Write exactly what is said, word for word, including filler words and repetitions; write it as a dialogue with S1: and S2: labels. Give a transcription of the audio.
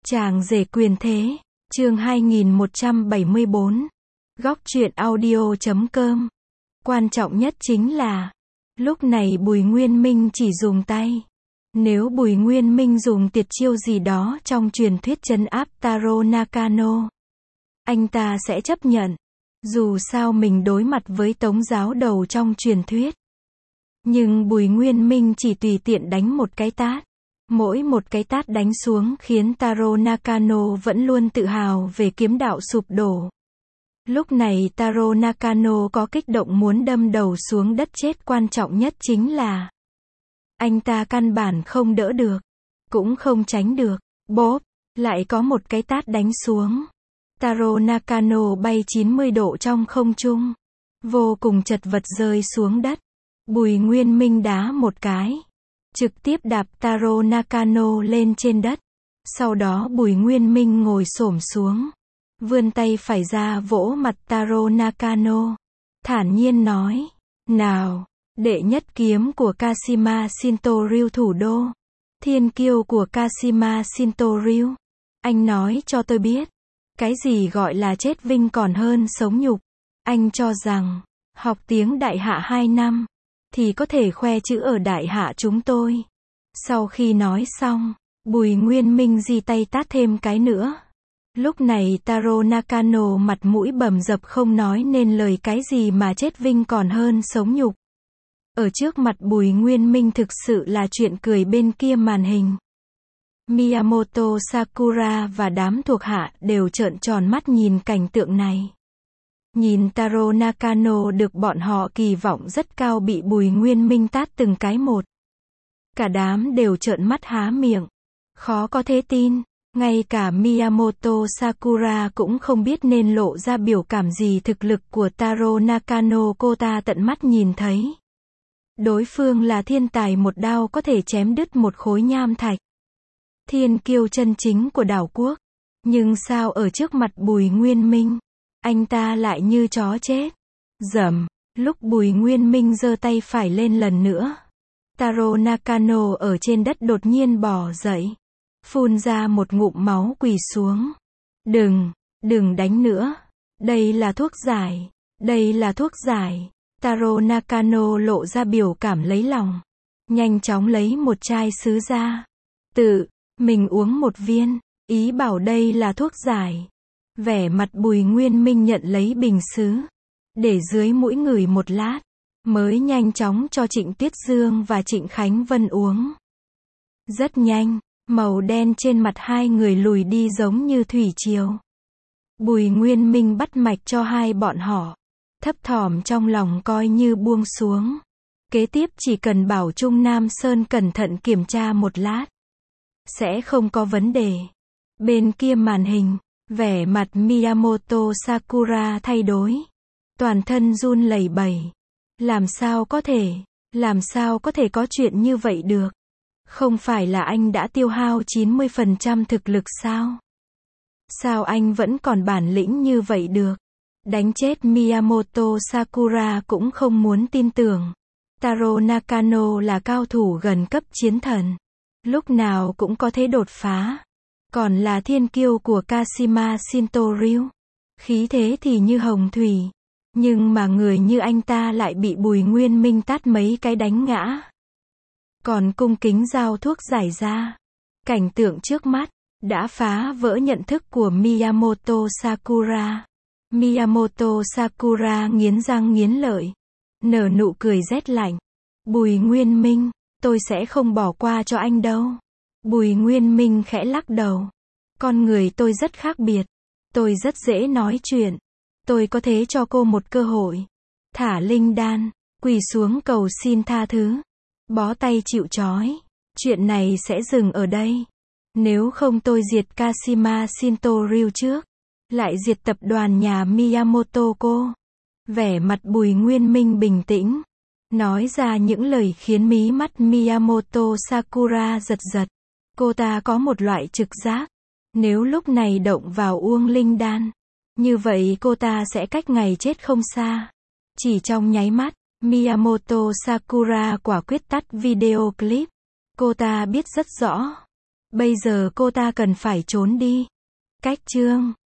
S1: Chàng rể quyền thế, chương hai nghìn một trăm bảy mươi bốn. Góc truyện audio chấm com. Quan trọng nhất chính là, lúc này Bùi Nguyên Minh chỉ dùng tay. Nếu Bùi Nguyên Minh dùng tuyệt chiêu gì đó trong truyền thuyết trấn áp Taro Nakano, anh ta sẽ chấp nhận. Dù sao mình đối mặt với tống giáo đầu trong truyền thuyết. Nhưng Bùi Nguyên Minh chỉ tùy tiện đánh một cái tát. Mỗi một cái tát đánh xuống khiến Taro Nakano vẫn luôn tự hào về kiếm đạo sụp đổ. Lúc này Taro Nakano có kích động muốn đâm đầu xuống đất chết, quan trọng nhất chính là anh ta căn bản không đỡ được, cũng không tránh được. Bốp, lại có một cái tát đánh xuống. Taro Nakano bay chín mươi độ trong không trung, vô cùng chật vật rơi xuống đất. Bùi Nguyên Minh đá một cái, trực tiếp đạp Taro Nakano lên trên đất. Sau đó Bùi Nguyên Minh ngồi xổm xuống, vươn tay phải ra vỗ mặt Taro Nakano, thản nhiên nói: "Nào, đệ nhất kiếm của Kashima Shinto-ryu thủ đô, thiên kiêu của Kashima Shinto-ryu, anh nói cho tôi biết, cái gì gọi là chết vinh còn hơn sống nhục. Anh cho rằng, học tiếng đại hạ hai năm, thì có thể khoe chữ ở đại hạ chúng tôi." Sau khi nói xong, Bùi Nguyên Minh giơ tay tát thêm cái nữa. Lúc này Taro Nakano mặt mũi bầm dập không nói nên lời cái gì mà chết vinh còn hơn sống nhục. Ở trước mặt Bùi Nguyên Minh thực sự là chuyện cười bên kia màn hình. Miyamoto Sakura và đám thuộc hạ đều trợn tròn mắt nhìn cảnh tượng này. Nhìn Taro Nakano được bọn họ kỳ vọng rất cao bị Bùi Nguyên Minh tát từng cái một. Cả đám đều trợn mắt há miệng. Khó có thể tin, ngay cả Miyamoto Sakura cũng không biết nên lộ ra biểu cảm gì. Thực lực của Taro Nakano cô ta tận mắt nhìn thấy. Đối phương là thiên tài một đao có thể chém đứt một khối nham thạch. Thiên kiêu chân chính của đảo quốc. Nhưng sao ở trước mặt Bùi Nguyên Minh, anh ta lại như chó chết. Rầm, lúc Bùi Nguyên Minh giơ tay phải lên lần nữa, Taro Nakano ở trên đất đột nhiên bò dậy, phun ra một ngụm máu quỳ xuống. "Đừng, đừng đánh nữa. Đây là thuốc giải, đây là thuốc giải." Taro Nakano lộ ra biểu cảm lấy lòng, nhanh chóng lấy một chai sứ ra, tự mình uống một viên, ý bảo đây là thuốc giải. Vẻ mặt Bùi Nguyên Minh nhận lấy bình sứ, để dưới mũi ngửi một lát, mới nhanh chóng cho Trịnh Tuyết Dương và Trịnh Khánh Vân uống. Rất nhanh, màu đen trên mặt hai người lùi đi giống như thủy triều. Bùi Nguyên Minh bắt mạch cho hai bọn họ, thấp thỏm trong lòng coi như buông xuống. Kế tiếp chỉ cần bảo Trung Nam Sơn cẩn thận kiểm tra một lát, sẽ không có vấn đề. Bên kia màn hình, vẻ mặt Miyamoto Sakura thay đổi, toàn thân run lẩy bẩy. Làm sao có thể, làm sao có thể có chuyện như vậy được? Không phải là anh đã tiêu hao chín mươi phần trăm thực lực sao? Sao anh vẫn còn bản lĩnh như vậy được? Đánh chết Miyamoto Sakura cũng không muốn tin tưởng. Taro Nakano là cao thủ gần cấp chiến thần, lúc nào cũng có thể đột phá. Còn là thiên kiêu của Kashima Shinto-ryu, khí thế thì như hồng thủy. Nhưng mà người như anh ta lại bị Bùi Nguyên Minh tát mấy cái đánh ngã. Còn cung kính giao thuốc giải ra. Cảnh tượng trước mắt đã phá vỡ nhận thức của Miyamoto Sakura. Miyamoto Sakura nghiến răng nghiến lợi, nở nụ cười rét lạnh. "Bùi Nguyên Minh, tôi sẽ không bỏ qua cho anh đâu." Bùi Nguyên Minh khẽ lắc đầu. "Con người tôi rất khác biệt. Tôi rất dễ nói chuyện. Tôi có thể cho cô một cơ hội. Thả linh đan, quỳ xuống cầu xin tha thứ, bó tay chịu trói. Chuyện này sẽ dừng ở đây. Nếu không tôi diệt Kashima Shinto-ryu trước, lại diệt tập đoàn nhà Miyamoto cô." Vẻ mặt Bùi Nguyên Minh bình tĩnh, nói ra những lời khiến mí mắt Miyamoto Sakura giật giật. Cô ta có một loại trực giác, nếu lúc này động vào uông linh đan, như vậy cô ta sẽ cách ngày chết không xa. Chỉ trong nháy mắt, Miyamoto Sakura quả quyết tắt video clip. Cô ta biết rất rõ, Bây giờ cô ta cần phải trốn đi. Cách chương